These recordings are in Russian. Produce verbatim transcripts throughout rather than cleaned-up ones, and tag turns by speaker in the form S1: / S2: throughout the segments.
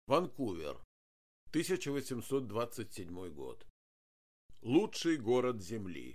S1: Ванкувер. тысяча восемьсот двадцать седьмой год. Лучший город Земли.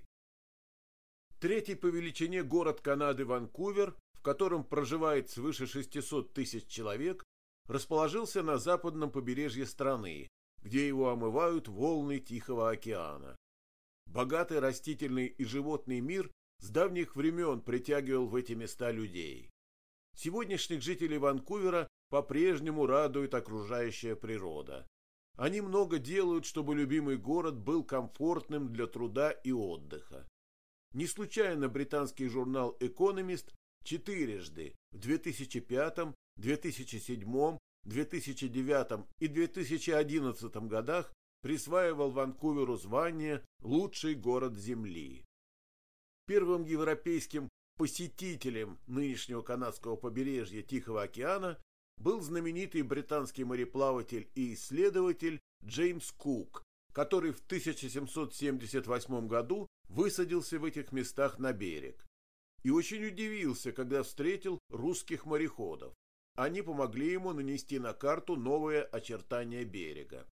S1: Третий по величине город Канады Ванкувер, в котором проживает свыше шестисот тысяч человек, расположился на западном побережье страны, где его омывают волны Тихого океана. Богатый растительный и животный мир с давних времен притягивал в эти места людей. Сегодняшних жителей Ванкувера по-прежнему радует окружающая природа. Они много делают, чтобы любимый город был комфортным для труда и отдыха. Не случайно британский журнал «Экономист» четырежды в две тысячи пятом, две тысячи седьмом, две тысячи девятом и две тысячи одиннадцатом годах присваивал Ванкуверу звание «Лучший город Земли». Первым европейским посетителем нынешнего канадского побережья Тихого океана был знаменитый британский мореплаватель и исследователь Джеймс Кук, который в тысяча семьсот семьдесят восьмом году высадился в этих местах на берег. И очень удивился, когда встретил русских мореходов. Они помогли ему нанести на карту новые очертания берега.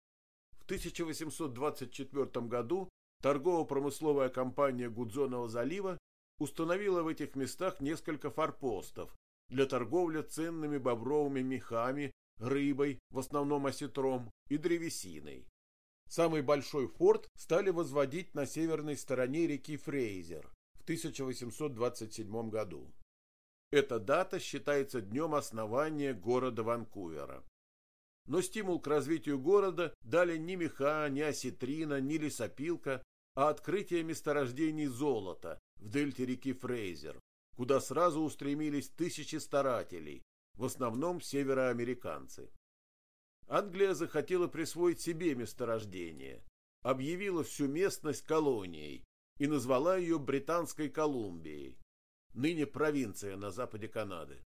S1: В тысяча восемьсот двадцать четвёртом году торгово-промысловая компания Гудзонова залива установила в этих местах несколько форпостов для торговли ценными бобровыми мехами, рыбой, в основном осетром, и древесиной. Самый большой форт стали возводить на северной стороне реки Фрейзер в тысяча восемьсот двадцать седьмом году. Эта дата считается днем основания города Ванкувера. Но стимул к развитию города дали не меха, не осетрина, не лесопилка, а открытие месторождений золота в дельте реки Фрейзер, куда сразу устремились тысячи старателей, в основном североамериканцы. Англия захотела присвоить себе месторождение, объявила всю местность колонией и назвала ее Британской Колумбией, ныне провинция на западе Канады.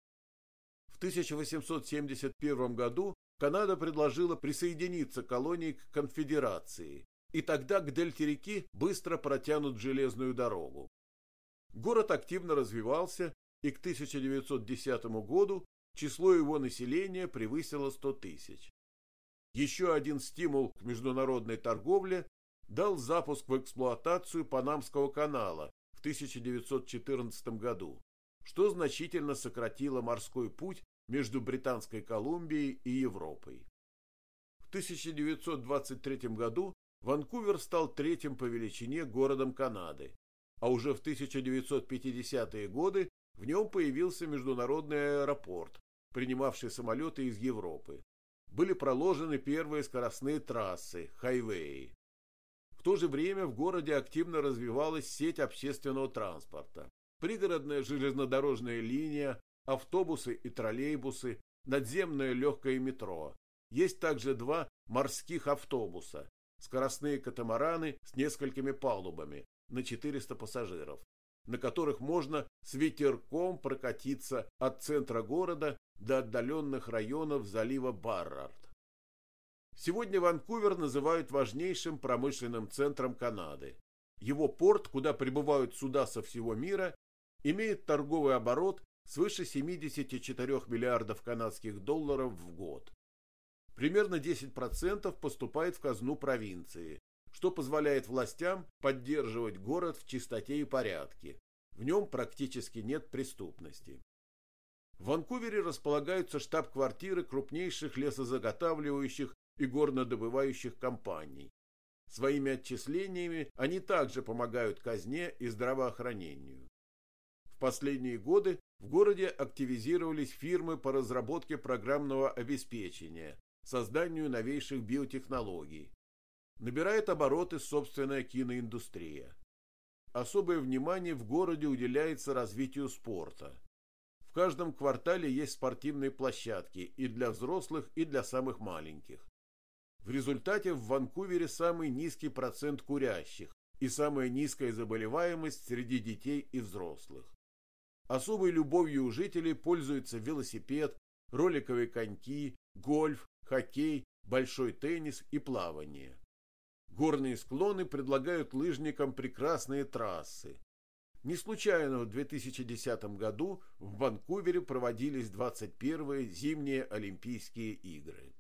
S1: В тысяча восемьсот семьдесят первом году Канада предложила присоединиться к колонии к конфедерации, и тогда к дельте реки быстро протянут железную дорогу. Город активно развивался, и к тысяча девятьсот десятому году число его населения превысило сто тысяч. Еще один стимул к международной торговле дал запуск в эксплуатацию Панамского канала в тысяча девятьсот четырнадцатом году, что значительно сократило морской путь между Британской Колумбией и Европой. В тысяча девятьсот двадцать третьем году Ванкувер стал третьим по величине городом Канады, а уже в тысяча девятьсот пятидесятые годы в нем появился международный аэропорт, принимавший самолеты из Европы. Были проложены первые скоростные трассы, хайвеи. В то же время в городе активно развивалась сеть общественного транспорта. Пригородная железнодорожная линия, автобусы и троллейбусы, надземное легкое метро. Есть также два морских автобуса, скоростные катамараны с несколькими палубами на четыреста пассажиров, на которых можно с ветерком прокатиться от центра города до отдаленных районов залива Баррард. Сегодня Ванкувер называют важнейшим промышленным центром Канады. Его порт, куда прибывают суда со всего мира, имеет торговый оборот свыше семидесяти четырёх миллиардов канадских долларов в год. Примерно десять процентов поступает в казну провинции, что позволяет властям поддерживать город в чистоте и порядке. В нем практически нет преступности. В Ванкувере располагаются штаб-квартиры крупнейших лесозаготавливающих и горнодобывающих компаний. Своими отчислениями они также помогают казне и здравоохранению. В последние годы в городе активизировались фирмы по разработке программного обеспечения, созданию новейших биотехнологий. Набирает обороты собственная киноиндустрия. Особое внимание в городе уделяется развитию спорта. В каждом квартале есть спортивные площадки и для взрослых, и для самых маленьких. В результате в Ванкувере самый низкий процент курящих и самая низкая заболеваемость среди детей и взрослых. Особой любовью у жителей пользуются велосипед, роликовые коньки, гольф, хоккей, большой теннис и плавание. Горные склоны предлагают лыжникам прекрасные трассы. Не случайно в две тысячи десятом году в Ванкувере проводились двадцать первые зимние Олимпийские игры.